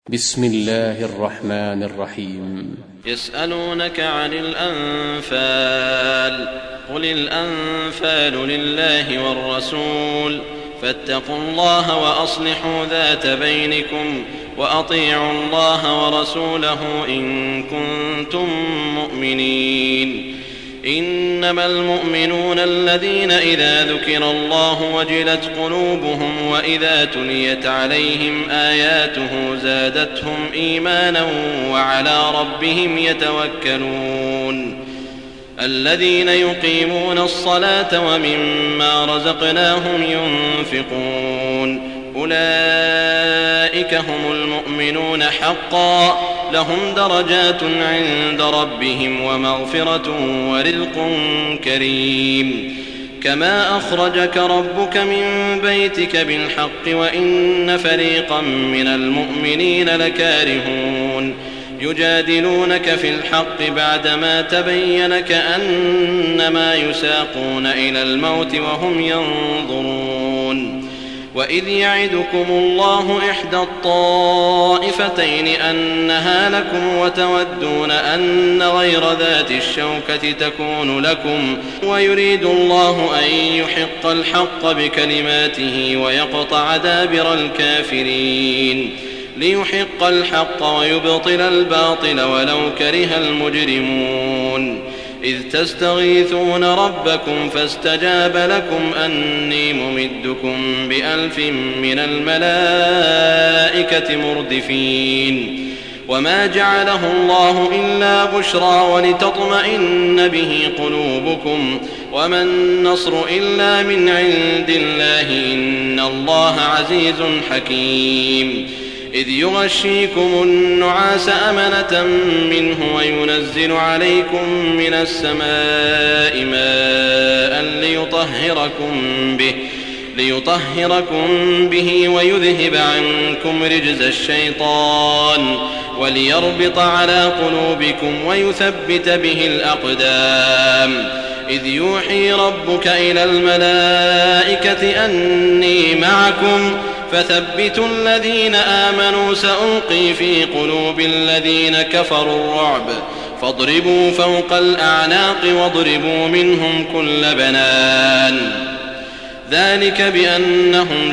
بسم الله الرحمن الرحيم. يسألونك عن الأنفال، قل الأنفال لله والرسول، فاتقوا الله وأصلحوا ذات بينكم، وأطيعوا الله ورسوله إن كنتم مؤمنين. إنما المؤمنون الذين إذا ذكر الله وجلت قلوبهم وإذا تليت عليهم آياته زادتهم إيمانا وعلى ربهم يتوكلون. الذين يقيمون الصلاة ومما رزقناهم ينفقون، أولئك هم المؤمنون حقا، لهم درجات عند ربهم ومغفرة ورزق كريم. كما أخرجك ربك من بيتك بالحق وإن فريقا من المؤمنين لكارهون، يجادلونك في الحق بعدما تبين كأنما يساقون إلى الموت وهم ينظرون. وإذ يعدكم الله إحدى الطائفتين أنها لكم وتودون أن غير ذات الشوكة تكون لكم، ويريد الله أن يحق الحق بكلماته ويقطع دابر الكافرين، ليحق الحق ويبطل الباطل ولو كره المجرمون. إذ تستغيثون ربكم فاستجاب لكم أني ممدكم ب1000 من الملائكة مردفين. وما جعله الله إلا بشرى ولتطمئن به قلوبكم، وما النصر إلا من عند الله، إن الله عزيز حكيم. إذ يغشيكم النعاس أمنة منه وينزل عليكم من السماء ماء ليطهركم به ويذهب عنكم رجز الشيطان وليربط على قلوبكم ويثبت به الأقدام. إذ يوحي ربك إلى الملائكة أني معكم فثبتوا الذين آمنوا، سألقي في قلوب الذين كفروا الرعب، فاضربوا فوق الأعناق واضربوا منهم كل بنان. ذلك بأنهم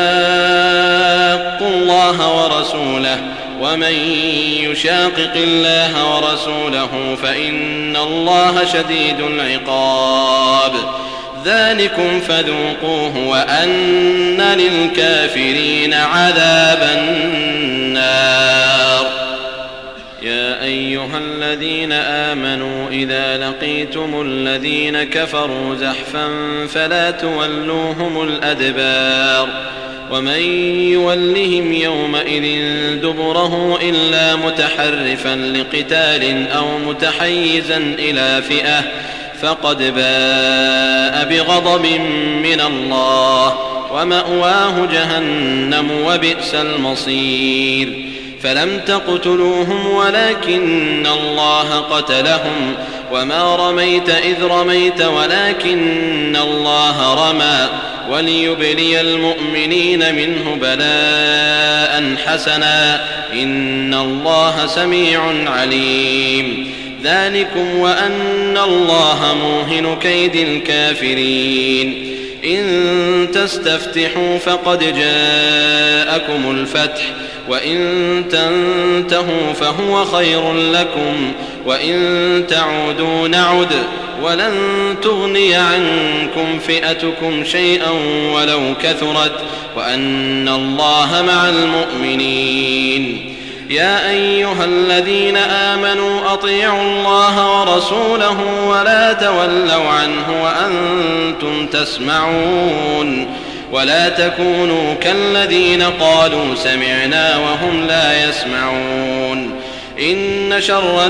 شاقوا الله ورسوله، ومن يشاقق الله ورسوله فإن الله شديد العقاب. ذلكم فذوقوه وأن للكافرين عذاب النار. يا أيها الذين آمنوا إذا لقيتم الذين كفروا زحفا فلا تولوهم الأدبار، ومن يولهم يومئذ دبره إلا متحرفا لقتال أو متحيزا إلى فئة فقد باء بغضب من الله، ومأواه جهنم وبئس المصير. فلم تقتلوهم ولكن الله قتلهم، وما رميت إذ رميت ولكن الله رمى، وليبلي المؤمنين منه بلاء حسنا، إن الله سميع عليم. ذلكم وأن الله موهن كيد الكافرين. إن تستفتحوا فقد جاءكم الفتح، وإن تنتهوا فهو خير لكم، وإن تعودوا نعد، ولن تغني عنكم فئتكم شيئا ولو كثرت، وأن الله مع المؤمنين. يا أيها الذين آمنوا أطيعوا الله ورسوله ولا تولوا عنه وأنتم تسمعون، ولا تكونوا كالذين قالوا سمعنا وهم لا يسمعون. إن شر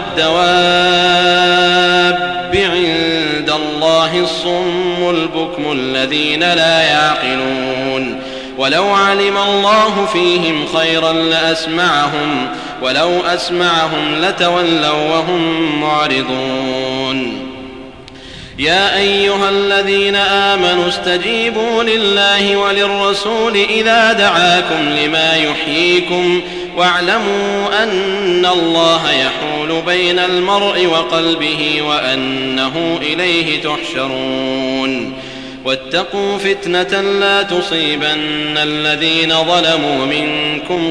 الدواب عند الله الصم البكم الذين لا يعقلون. ولو علم الله فيهم خيرا لأسمعهم، ولو أسمعهم لتولوا وهم معرضون. يا أيها الذين آمنوا استجيبوا لله وللرسول إذا دعاكم لما يحييكم، واعلموا أن الله يحول بين المرء وقلبه وأنه إليه تحشرون واتقوا فتنة لا تصيبن الذين ظلموا منكم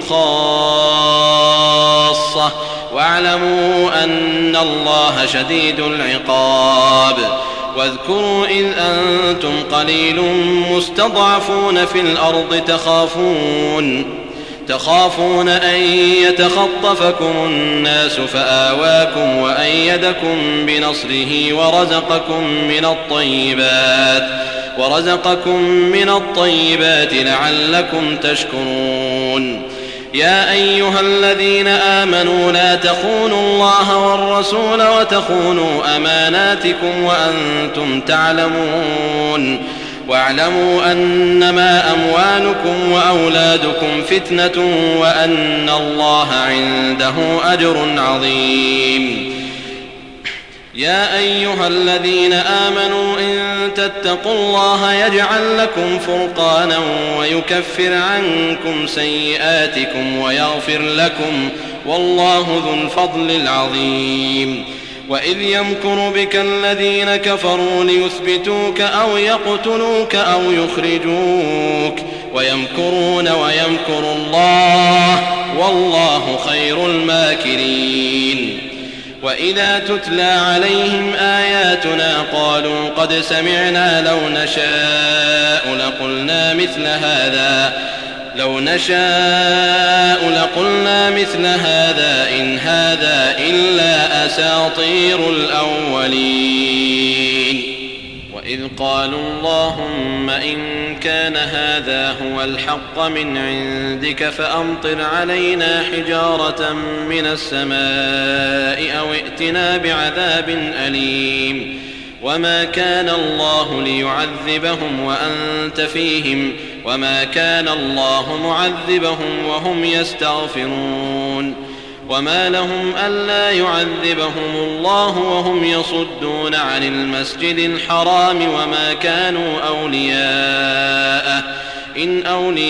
خاصة واعلموا أن الله شديد العقاب واذكروا إذ أنتم قليل مستضعفون في الأرض تخافون أن يتخطفكم الناس فآواكم وأيدكم بنصره ورزقكم من الطيبات لعلكم تشكرون يا أيها الذين آمنوا لا تخونوا الله والرسول وتخونوا أماناتكم وأنتم تعلمون واعلموا أنما أموالكم وأولادكم فتنة وأن الله عنده أجر عظيم يا أيها الذين آمنوا إن تتقوا الله يجعل لكم فرقانا ويكفر عنكم سيئاتكم ويغفر لكم والله ذو الفضل العظيم وإذ يمكر بك الذين كفروا ليثبتوك أو يقتلوك أو يخرجوك ويمكرون ويمكر الله والله خير الماكرين وإذا تتلى عليهم آياتنا قالوا قد سمعنا لو نشاء لقلنا مثل هذا إن هذا إلا أساطير الأولين وإذ قالوا اللهم إن كان هذا هو الحق من عندك فأمطر علينا حجارة من السماء أو ائتنا بعذاب أليم وما كان الله ليعذبهم وأنت فيهم وما كان الله معذبهم وهم يستغفرون وما لهم ألا يعذبهم الله وهم يصدون عن المسجد الحرام وما كانوا أولياءه إن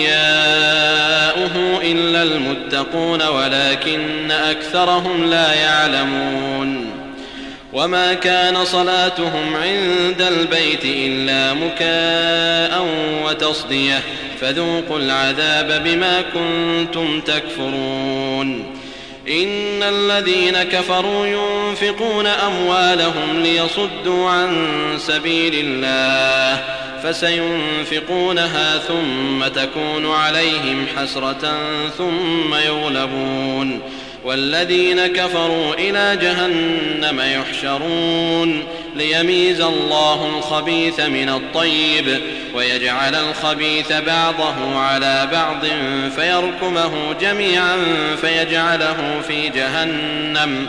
أولياؤه إلا المتقون ولكن أكثرهم لا يعلمون وما كان صلاتهم عند البيت إلا مكاء وتصدية فذوقوا العذاب بما كنتم تكفرون إن الذين كفروا ينفقون أموالهم ليصدوا عن سبيل الله فسينفقونها ثم تكون عليهم حسرة ثم يغلبون والذين كفروا إلى جهنم يحشرون ليميز الله الخبيث من الطيب ويجعل الخبيث بعضه على بعض فيركمه جميعا فيجعله في جهنم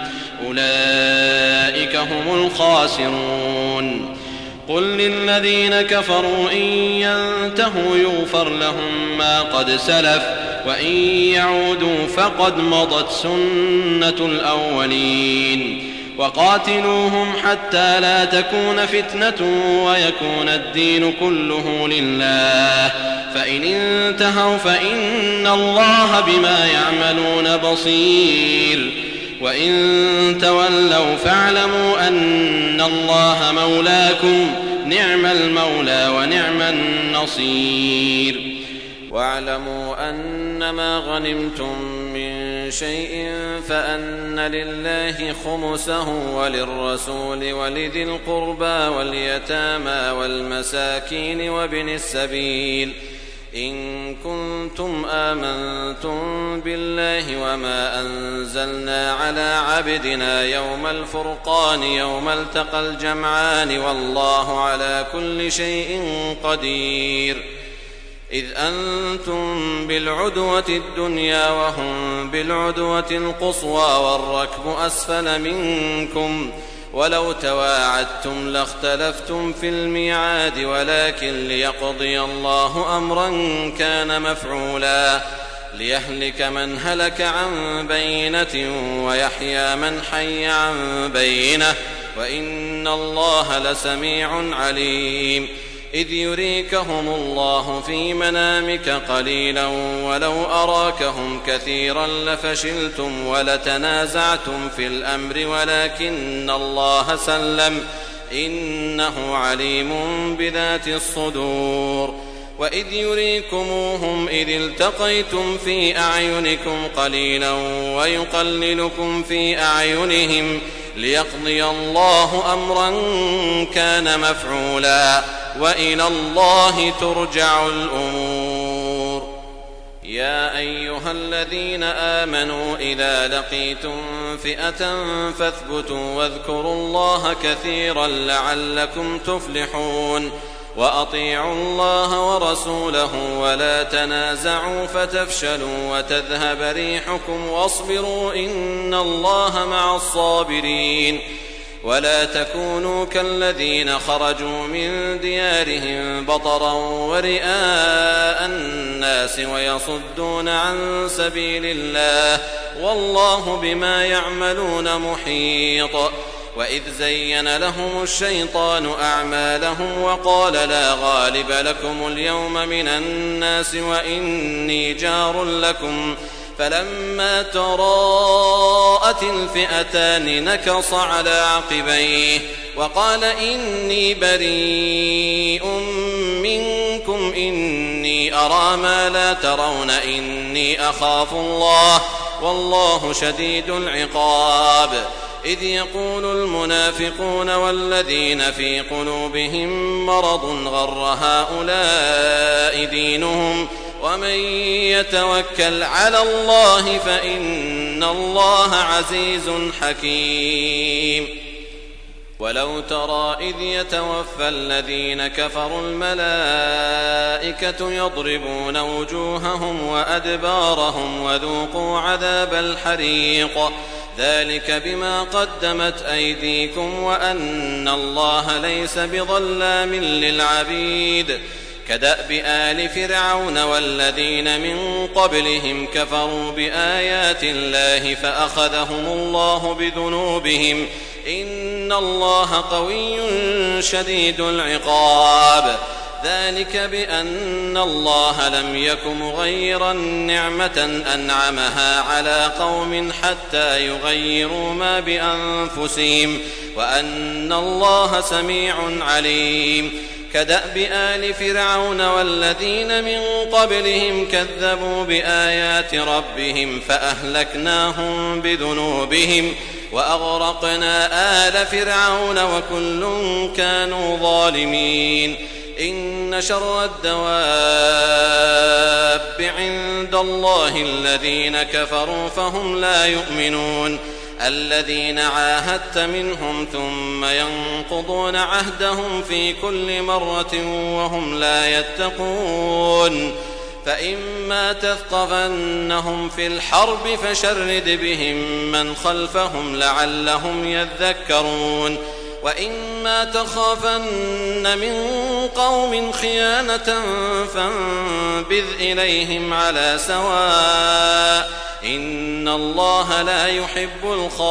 أولئك هم الخاسرون قل للذين كفروا إن ينتهوا يغفر لهم ما قد سلف وإن يعودوا فقد مضت سنة الأولين وقاتلوهم حتى لا تكون فتنة ويكون الدين كله لله فإن انتهوا فإن الله بما يعملون بصير وإن تولوا فاعلموا أن الله مولاكم نعم المولى ونعم النصير واعلموا أنما غنمتم من شيء فأن لله خمسه وللرسول ولذي القربى واليتامى والمساكين وابن السبيل إن كنتم آمنتم بالله وما أنزلنا على عبدنا يوم الفرقان يوم التقى الجمعان والله على كل شيء قدير إذ أنتم بالعدوة الدنيا وهم بالعدوة القصوى والركب أسفل منكم ولو تواعدتم لاختلفتم في الميعاد ولكن ليقضي الله أمرا كان مفعولا ليهلك من هلك عن بينة ويحيى من حي عن بينة وإن الله لسميع عليم إذ يريكهم الله في منامك قليلا ولو أراكهم كثيرا لفشلتم ولتنازعتم في الأمر ولكن الله سلم إنه عليم بذات الصدور. وإذ يريكموهم إذ التقيتم في أعينكم قليلا ويقللكم في أعينهم ليقضي الله أمرا كان مفعولا وإلى الله ترجع الأمور. يا أيها الذين آمنوا إذا لقيتم فئة فاثبتوا واذكروا الله كثيرا لعلكم تفلحون. وأطيعوا الله ورسوله ولا تنازعوا فتفشلوا وتذهب ريحكم واصبروا إن الله مع الصابرين. ولا تكونوا كالذين خرجوا من ديارهم بطرا ورئاء الناس ويصدون عن سبيل الله والله بما يعملون محيط. وإذ زين لهم الشيطان أعمالهم وقال لا غالب لكم اليوم من الناس وإني جار لكم فلما تراءت الفئتان نكص على عقبيه وقال إني بريء منكم إني أرى ما لا ترون إني أخاف الله والله شديد العقاب. إذ يقول المنافقون والذين في قلوبهم مرض غر هؤلاء دينهم ومن يتوكل على الله فإن الله عزيز حكيم. ولو ترى إذ يتوفى الذين كفروا الملائكة يضربون وجوههم وأدبارهم وذوقوا عذاب الحريق ذلك بما قدمت أيديكم وأن الله ليس بظلام للعبيد. كدأب آل فرعون والذين من قبلهم كفروا بآيات الله فأخذهم الله بذنوبهم إن الله قوي شديد العقاب. ذلك بأن الله لم يك مغيرا نعمة أنعمها على قوم حتى يغيروا ما بأنفسهم وأن الله سميع عليم. كدأب آل فرعون والذين من قبلهم كذبوا بآيات ربهم فأهلكناهم بذنوبهم وأغرقنا آل فرعون وكل كانوا ظالمين. إن شر الدواب عند الله الذين كفروا فهم لا يؤمنون. الذين عاهدت منهم ثم ينقضون عهدهم في كل مرة وهم لا يتقون. فإما تثقفنهم في الحرب فشرد بهم من خلفهم لعلهم يذكرون. وإما تخافن من قوم خيانة فانبذ إليهم على سواء إن الله لا يحب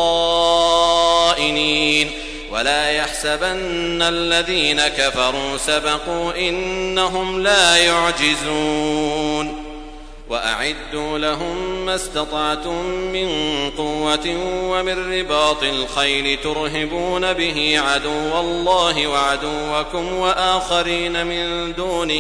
الخائنين. ولا يحسبن الذين كفروا سبقوا إنهم لا يعجزون. وأعدوا لهم ما استطعتم من قوة ومن رباط الخيل ترهبون به عدو الله وعدوكم وآخرين من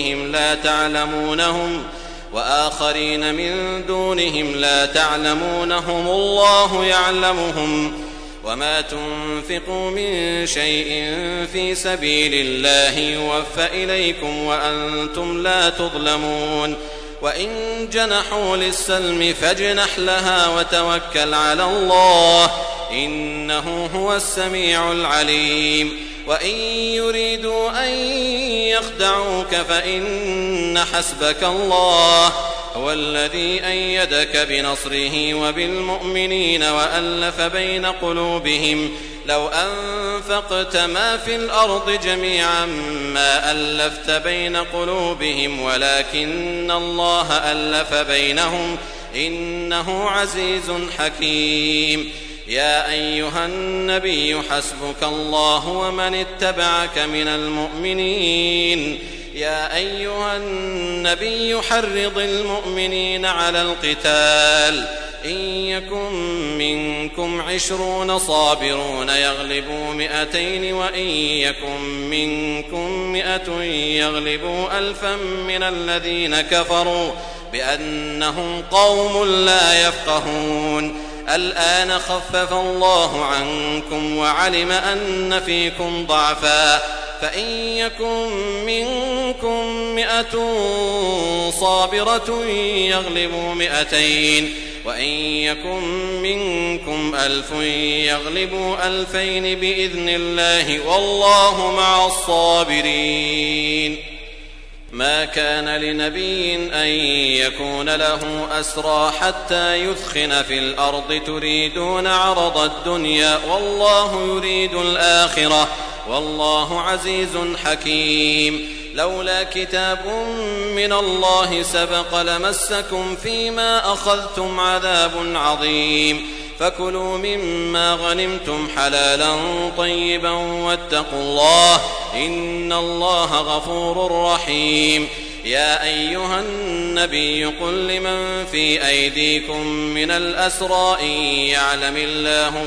دونهم لا تعلمونهم الله يعلمهم. وما تنفقوا من شيء في سبيل الله يوفى إليكم وأنتم لا تظلمون. وإن جنحوا للسلم فاجنح لها وتوكل على الله إنه هو السميع العليم. وإن يريدوا أن يخدعوك فإن حسبك الله هو الذي أيدك بنصره وبالمؤمنين وألف بين قلوبهم لو أنفقت ما في الأرض جميعا ما ألفت بين قلوبهم ولكن الله ألف بينهم إنه عزيز حكيم. يا أيها النبي حسبك الله ومن اتبعك من المؤمنين يا أيها النبي حرض المؤمنين على القتال إن يكن منكم 20 صابرون يغلبوا 200 وإن يكن منكم 100 يغلبوا 1000 من الذين كفروا بأنهم قوم لا يفقهون الآن خفف الله عنكم وعلم أن فيكم ضعفا فإن يكن منكم 100 صابرة يغلبوا 200 وإن يكن منكم 1000 يغلبوا 2000 بإذن الله والله مع الصابرين ما كان لنبي أن يكون له أسرى حتى يثخن في الأرض تريدون عرض الدنيا والله يريد الآخرة والله عزيز حكيم لولا كتاب من الله سبق لمسكم فيما أخذتم عذاب عظيم فكلوا مما غنمتم حلالا طيبا واتقوا الله إن الله غفور رحيم يا أيها النبي قل لمن في أيديكم من الأسرى إن يعلم الله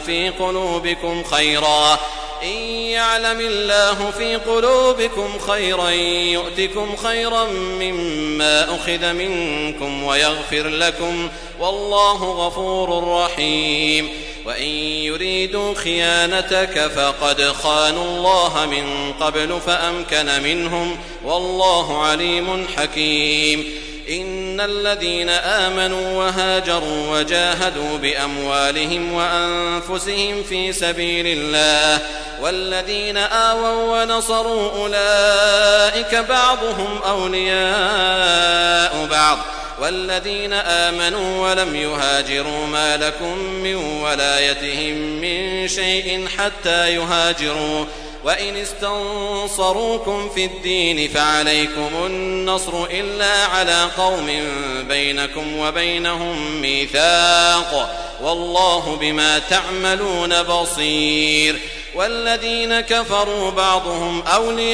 في قلوبكم خيرا يؤتكم خيرا مما أخذ منكم ويغفر لكم والله غفور رحيم وإن يريدوا خيانتك فقد خانوا الله من قبل فأمكن منهم والله عليم حكيم إن الذين آمنوا وهاجروا وجاهدوا بأموالهم وأنفسهم في سبيل الله والذين آووا ونصروا أولئك بعضهم أولياء بعض والذين آمنوا ولم يهاجروا ما لكم من ولايتهم من شيء حتى يهاجروا وإن استنصروكم في الدين فعليكم النصر إلا على قوم بينكم وبينهم ميثاق والله بما تعملون بصير والذين كفروا بعضهم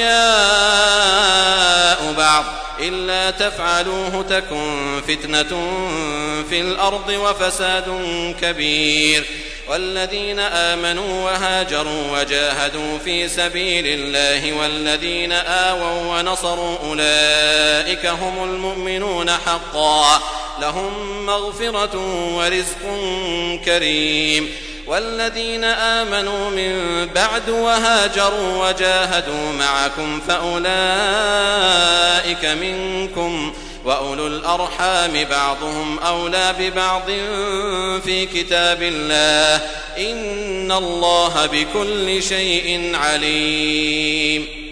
أولياء بعض إلا تفعلوه تكن فتنة في الأرض وفساد كبير والذين آمنوا وهاجروا وجاهدوا في سبيل الله والذين آووا ونصروا أولئك هم المؤمنون حقا لهم مغفرة ورزق كريم والذين آمنوا من بعد وهاجروا وجاهدوا معكم فأولئك منكم وأولو الأرحام بعضهم أولى ببعض في كتاب الله إن الله بكل شيء عليم